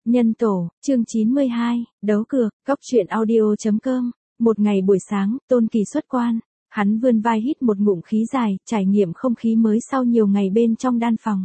Nhân tổ, chương 92, đấu cược, góc truyện audio.com. Một ngày buổi sáng, Tôn Kỳ xuất quan. Hắn vươn vai hít một ngụm khí dài, trải nghiệm không khí mới sau nhiều ngày bên trong đan phòng.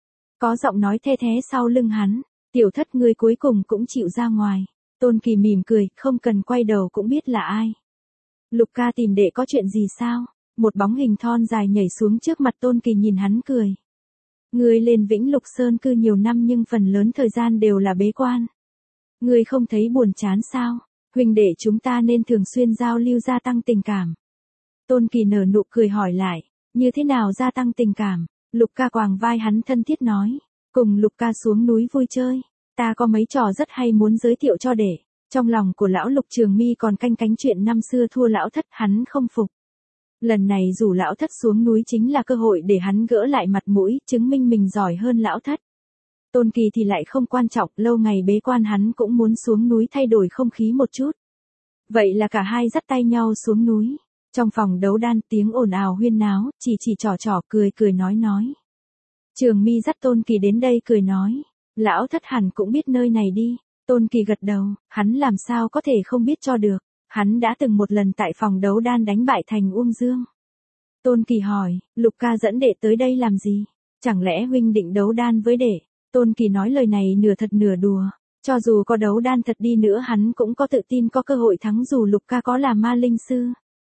Có giọng nói the thé sau lưng hắn. Tiểu thất ngươi cuối cùng cũng chịu ra ngoài. Tôn Kỳ mỉm cười, không cần quay đầu cũng biết là ai. Lục ca tìm đệ có chuyện gì sao? Một bóng hình thon dài nhảy xuống trước mặt Tôn Kỳ nhìn hắn cười. Ngươi lên Vĩnh Lục Sơn cư nhiều năm nhưng phần lớn thời gian đều là bế quan. Ngươi không thấy buồn chán sao? Huynh đệ chúng ta nên thường xuyên giao lưu gia tăng tình cảm. Tôn Kỳ nở nụ cười hỏi lại, như thế nào gia tăng tình cảm? Lục ca quàng vai hắn thân thiết nói, cùng Lục ca xuống núi vui chơi. Ta có mấy trò rất hay muốn giới thiệu cho đệ. Trong lòng của lão Lục Trường Mi còn canh cánh chuyện năm xưa thua lão thất hắn không phục. Lần này rủ lão thất xuống núi chính là cơ hội để hắn gỡ lại mặt mũi, chứng minh mình giỏi hơn lão thất. Tôn Kỳ thì lại không quan trọng, lâu ngày bế quan hắn cũng muốn xuống núi thay đổi không khí một chút. Vậy là cả hai dắt tay nhau xuống núi. Trong phòng đấu đan tiếng ồn ào huyên náo, chỉ trò cười nói. Trường Mi dắt Tôn Kỳ đến đây cười nói, lão thất hẳn cũng biết nơi này đi. Tôn Kỳ gật đầu, hắn làm sao có thể không biết cho được. Hắn đã từng một lần tại phòng đấu đan đánh bại Thành Uông Dương. Tôn Kỳ hỏi, Lục ca dẫn đệ tới đây làm gì? Chẳng lẽ huynh định đấu đan với đệ? Tôn Kỳ nói lời này nửa thật nửa đùa. Cho dù có đấu đan thật đi nữa hắn cũng có tự tin có cơ hội thắng dù Lục ca có là ma linh sư.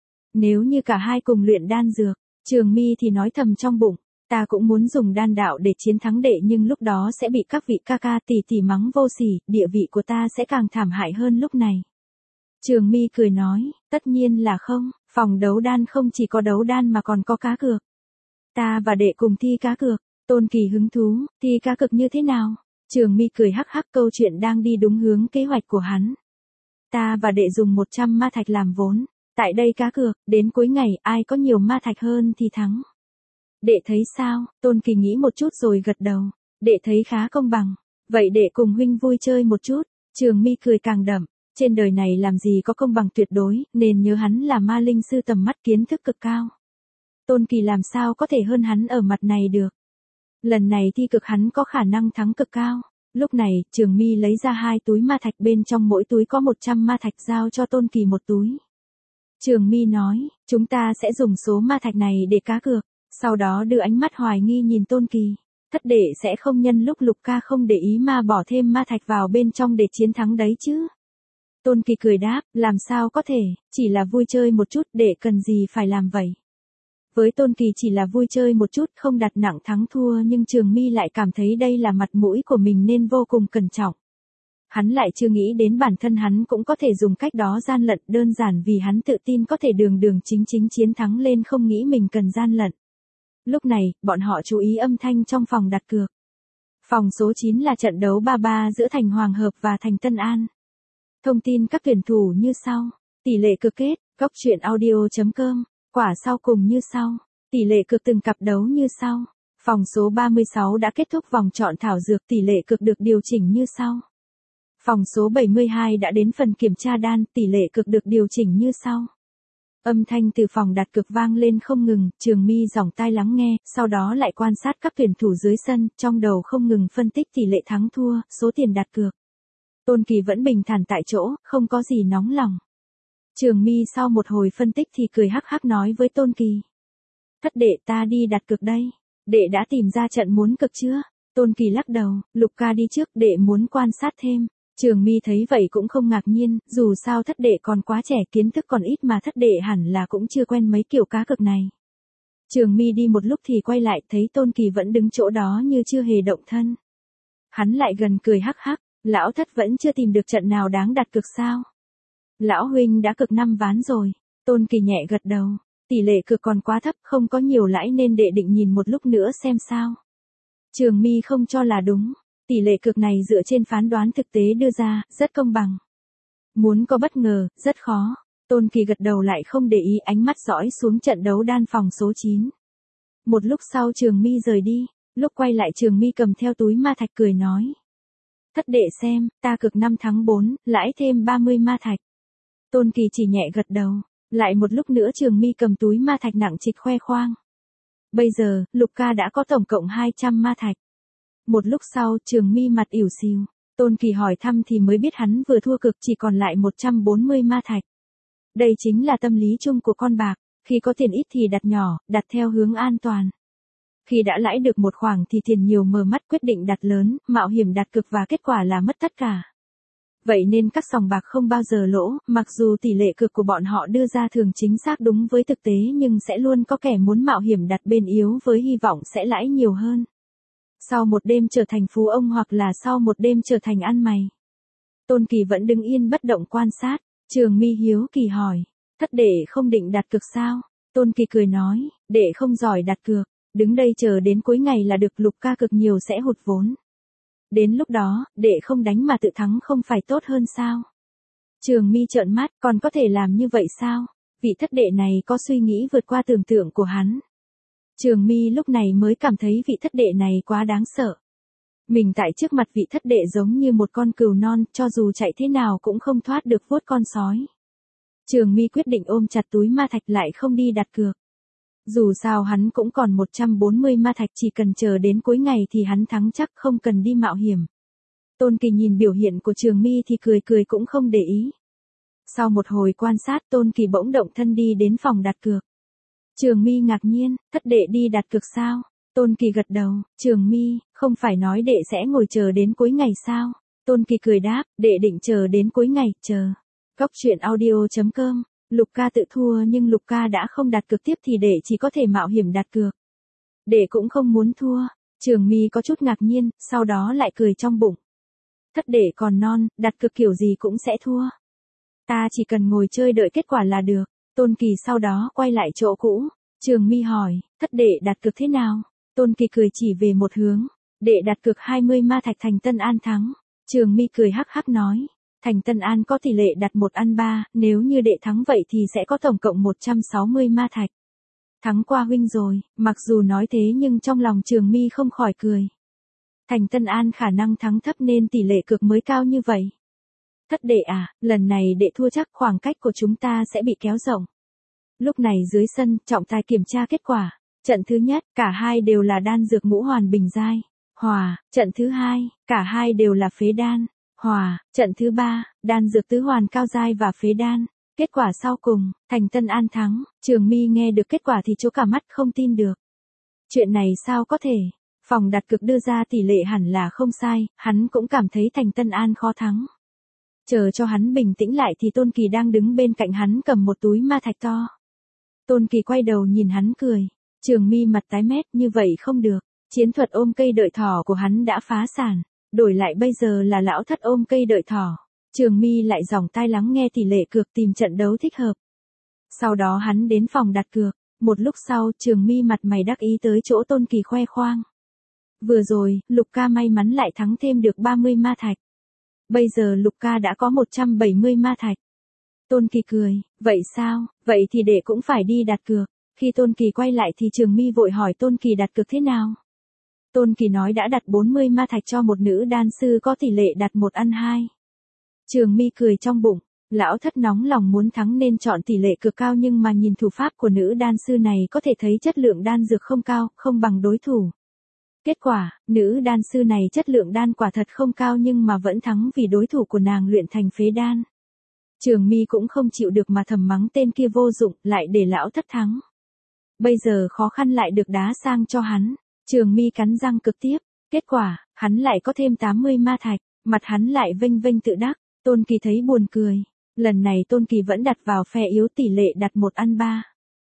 Nếu như cả hai cùng luyện đan dược, Trường Mi thì nói thầm trong bụng, ta cũng muốn dùng đan đạo để chiến thắng đệ nhưng lúc đó sẽ bị các vị ca ca tỷ mắng vô sỉ, địa vị của ta sẽ càng thảm hại hơn lúc này. Trường Mi cười nói, tất nhiên là không, phòng đấu đan không chỉ có đấu đan mà còn có cá cược. Ta và đệ cùng thi cá cược. Tôn Kỳ hứng thú, thi cá cược như thế nào? Trường Mi cười hắc hắc, câu chuyện đang đi đúng hướng kế hoạch của hắn. Ta và đệ dùng 100 ma thạch làm vốn, tại đây cá cược, đến cuối ngày ai có nhiều ma thạch hơn thì thắng. Đệ thấy sao? Tôn Kỳ nghĩ một chút rồi gật đầu. Đệ thấy khá công bằng. Vậy đệ cùng huynh vui chơi một chút. Trường Mi cười càng đậm. Trên đời này làm gì có công bằng tuyệt đối, nên nhớ hắn là ma linh sư tầm mắt kiến thức cực cao. Tôn Kỳ làm sao có thể hơn hắn ở mặt này được. Lần này thi cực hắn có khả năng thắng cực cao. Lúc này, Trường Mi lấy ra 2 túi ma thạch, bên trong mỗi túi có 100 ma thạch, giao cho Tôn Kỳ một túi. Trường Mi nói, chúng ta sẽ dùng số ma thạch này để cá cược. Sau đó đưa ánh mắt hoài nghi nhìn Tôn Kỳ. Thất đệ sẽ không nhân lúc Lục ca không để ý mà bỏ thêm ma thạch vào bên trong để chiến thắng đấy chứ. Tôn Kỳ cười đáp, làm sao có thể, chỉ là vui chơi một chút, đệ cần gì phải làm vậy. Với Tôn Kỳ chỉ là vui chơi một chút, không đặt nặng thắng thua, nhưng Trường Mi lại cảm thấy đây là mặt mũi của mình nên vô cùng cẩn trọng. Hắn lại chưa nghĩ đến bản thân hắn cũng có thể dùng cách đó gian lận, đơn giản vì hắn tự tin có thể đường chính chiến thắng lên, không nghĩ mình cần gian lận. Lúc này, bọn họ chú ý âm thanh trong phòng đặt cược. Phòng số 9 là trận đấu 3-3 giữa Thành Hoàng Hợp và Thành Tân An. Thông tin các tuyển thủ như sau. Tỷ lệ cược kết, góc truyện audio.com. Quả sau cùng như sau. Tỷ lệ cược từng cặp đấu như sau. Phòng số 36 đã kết thúc vòng chọn thảo dược, tỷ lệ cược được điều chỉnh như sau. Phòng số 72 đã đến phần kiểm tra đan, tỷ lệ cược được điều chỉnh như sau. Âm thanh từ phòng đặt cược vang lên không ngừng, Trường Mi dòng tai lắng nghe, sau đó lại quan sát các tuyển thủ dưới sân, trong đầu không ngừng phân tích tỷ lệ thắng thua, số tiền đặt cược. Tôn Kỳ vẫn bình thản tại chỗ, không có gì nóng lòng. Trường Mi sau một hồi phân tích thì cười hắc hắc nói với Tôn Kỳ. Thất đệ, ta đi đặt cược đây. Đệ đã tìm ra trận muốn cược chưa? Tôn Kỳ lắc đầu, Lục ca đi trước, đệ muốn quan sát thêm. Trường Mi thấy vậy cũng không ngạc nhiên, dù sao thất đệ còn quá trẻ, kiến thức còn ít mà thất đệ hẳn là cũng chưa quen mấy kiểu cá cược này. Trường Mi đi một lúc thì quay lại, thấy Tôn Kỳ vẫn đứng chỗ đó như chưa hề động thân. Hắn lại gần cười hắc hắc, lão thất vẫn chưa tìm được trận nào đáng đặt cược sao? Lão huynh đã cược 5 ván rồi. Tôn Kỳ nhẹ gật đầu, tỷ lệ cược còn quá thấp, không có nhiều lãi nên đệ định nhìn một lúc nữa xem sao. Trường Mi không cho là đúng. Tỷ lệ cược này dựa trên phán đoán thực tế đưa ra, rất công bằng. Muốn có bất ngờ, rất khó. Tôn Kỳ gật đầu lại không để ý, ánh mắt dõi xuống trận đấu đan phòng số 9. Một lúc sau Trường Mi rời đi, lúc quay lại Trường Mi cầm theo túi ma thạch cười nói. Thất đệ xem, ta cược 5 thắng 4, lãi thêm 30 ma thạch. Tôn Kỳ chỉ nhẹ gật đầu, lại một lúc nữa Trường Mi cầm túi ma thạch nặng trịch khoe khoang. Bây giờ, Lục ca đã có tổng cộng 200 ma thạch. Một lúc sau, Trường Mi mặt ỉu xìu. Tôn Kỳ hỏi thăm thì mới biết hắn vừa thua cực chỉ còn lại 140 ma thạch. Đây chính là tâm lý chung của con bạc, khi có tiền ít thì đặt nhỏ, đặt theo hướng an toàn. Khi đã lãi được một khoản thì tiền nhiều mờ mắt quyết định đặt lớn, mạo hiểm đặt cực và kết quả là mất tất cả. Vậy nên các sòng bạc không bao giờ lỗ, mặc dù tỷ lệ cược của bọn họ đưa ra thường chính xác đúng với thực tế nhưng sẽ luôn có kẻ muốn mạo hiểm đặt bên yếu với hy vọng sẽ lãi nhiều hơn. Sau một đêm trở thành phú ông hoặc là sau một đêm trở thành ăn mày. Tôn Kỳ vẫn đứng yên bất động quan sát, Trường Mi hiếu kỳ hỏi, thất đệ không định đặt cược sao? Tôn Kỳ cười nói, đệ không giỏi đặt cược, đứng đây chờ đến cuối ngày là được, Lục ca cực nhiều sẽ hụt vốn. Đến lúc đó, đệ không đánh mà tự thắng không phải tốt hơn sao? Trường Mi trợn mắt, còn có thể làm như vậy sao? Vị thất đệ này có suy nghĩ vượt qua tưởng tượng của hắn. Trường Mi lúc này mới cảm thấy vị thất đệ này quá đáng sợ. Mình tại trước mặt vị thất đệ giống như một con cừu non, cho dù chạy thế nào cũng không thoát được vuốt con sói. Trường Mi quyết định ôm chặt túi ma thạch lại không đi đặt cược. Dù sao hắn cũng còn 140 ma thạch, chỉ cần chờ đến cuối ngày thì hắn thắng chắc, không cần đi mạo hiểm. Tôn Kỳ nhìn biểu hiện của Trường Mi thì cười cười cũng không để ý. Sau một hồi quan sát, Tôn Kỳ bỗng động thân đi đến phòng đặt cược. Trường Mi ngạc nhiên, thất đệ đi đặt cược sao? Tôn Kỳ gật đầu, Trường Mi, không phải nói đệ sẽ ngồi chờ đến cuối ngày sao? Tôn Kỳ cười đáp, đệ định chờ đến cuối ngày, chờ. Góc truyện audio.com, Lục ca tự thua nhưng Lục ca đã không đặt cược tiếp thì đệ chỉ có thể mạo hiểm đặt cược. Đệ cũng không muốn thua. Trường Mi có chút ngạc nhiên, sau đó lại cười trong bụng. Thất đệ còn non, đặt cược kiểu gì cũng sẽ thua. Ta chỉ cần ngồi chơi đợi kết quả là được. Tôn Kỳ sau đó quay lại chỗ cũ. Trường Mi hỏi, thất đệ đặt cược thế nào? Tôn Kỳ cười chỉ về một hướng. Đệ đặt cược 20 ma thạch Thành Tân An thắng. Trường Mi cười hắc hắc nói. Thành Tân An có tỷ lệ đặt 1/3, nếu như đệ thắng vậy thì sẽ có tổng cộng 160 ma thạch. Thắng qua huynh rồi, mặc dù nói thế nhưng trong lòng Trường Mi không khỏi cười. Thành Tân An khả năng thắng thấp nên tỷ lệ cược mới cao như vậy. Thất đệ à, lần này đệ thua chắc khoảng cách của chúng ta sẽ bị kéo rộng. Lúc này dưới sân, trọng tài kiểm tra kết quả. Trận thứ nhất, cả hai đều là đan dược ngũ hoàn bình giai. Hòa, trận thứ hai, cả hai đều là phế đan. Hòa, trận thứ ba, đan dược tứ hoàn cao giai và phế đan. Kết quả sau cùng, Thành Tân An thắng. Trường Mi nghe được kết quả thì trố cả mắt không tin được. Chuyện này sao có thể? Phòng đặt cược đưa ra tỷ lệ hẳn là không sai, hắn cũng cảm thấy Thành Tân An khó thắng. Chờ cho hắn bình tĩnh lại thì Tôn Kỳ đang đứng bên cạnh hắn cầm một túi ma thạch to. Tôn Kỳ quay đầu nhìn hắn cười. Trường Mi mặt tái mét, như vậy không được. Chiến thuật ôm cây đợi thỏ của hắn đã phá sản. Đổi lại bây giờ là lão thất ôm cây đợi thỏ. Trường Mi lại dòng tai lắng nghe tỷ lệ cược tìm trận đấu thích hợp. Sau đó hắn đến phòng đặt cược. Một lúc sau, Trường Mi mặt mày đắc ý tới chỗ Tôn Kỳ khoe khoang. Vừa rồi, Lục ca may mắn lại thắng thêm được 30 ma thạch. Bây giờ Lục ca đã có 170 ma thạch. Tôn Kỳ cười, vậy sao, vậy thì đệ cũng phải đi đặt cược. Khi Tôn Kỳ quay lại thì Trường Mi vội hỏi Tôn Kỳ đặt cược thế nào. Tôn Kỳ nói đã đặt 40 ma thạch cho một nữ đan sư có tỷ lệ đặt 1/2. Trường Mi cười trong bụng, lão thất nóng lòng muốn thắng nên chọn tỷ lệ cược cao nhưng mà nhìn thủ pháp của nữ đan sư này có thể thấy chất lượng đan dược không cao, không bằng đối thủ. Kết quả, nữ đan sư này chất lượng đan quả thật không cao nhưng mà vẫn thắng vì đối thủ của nàng luyện thành phế đan. Trường Mi cũng không chịu được mà thầm mắng tên kia vô dụng, lại để lão thất thắng. Bây giờ khó khăn lại được đá sang cho hắn. Trường Mi cắn răng cực tiếp. Kết quả, hắn lại có thêm 80 ma thạch. Mặt hắn lại vênh vênh tự đắc. Tôn Kỳ thấy buồn cười. Lần này Tôn Kỳ vẫn đặt vào phe yếu, tỷ lệ đặt 1/3.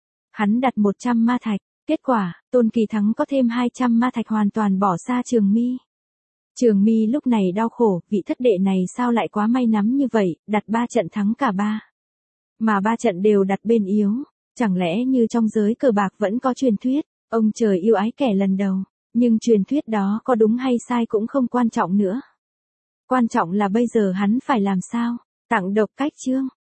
Hắn đặt 100 ma thạch. Kết quả, Tôn Kỳ thắng có thêm 200 ma thạch, hoàn toàn bỏ xa Trường Mi. Trường Mi lúc này đau khổ, vị thất đệ này sao lại quá may mắn như vậy, đặt 3 trận thắng cả 3. Mà 3 trận đều đặt bên yếu. Chẳng lẽ như trong giới cờ bạc vẫn có truyền thuyết, ông trời yêu ái kẻ lần đầu. Nhưng truyền thuyết đó có đúng hay sai cũng không quan trọng nữa. Quan trọng là bây giờ hắn phải làm sao? Tặng độc cách chương.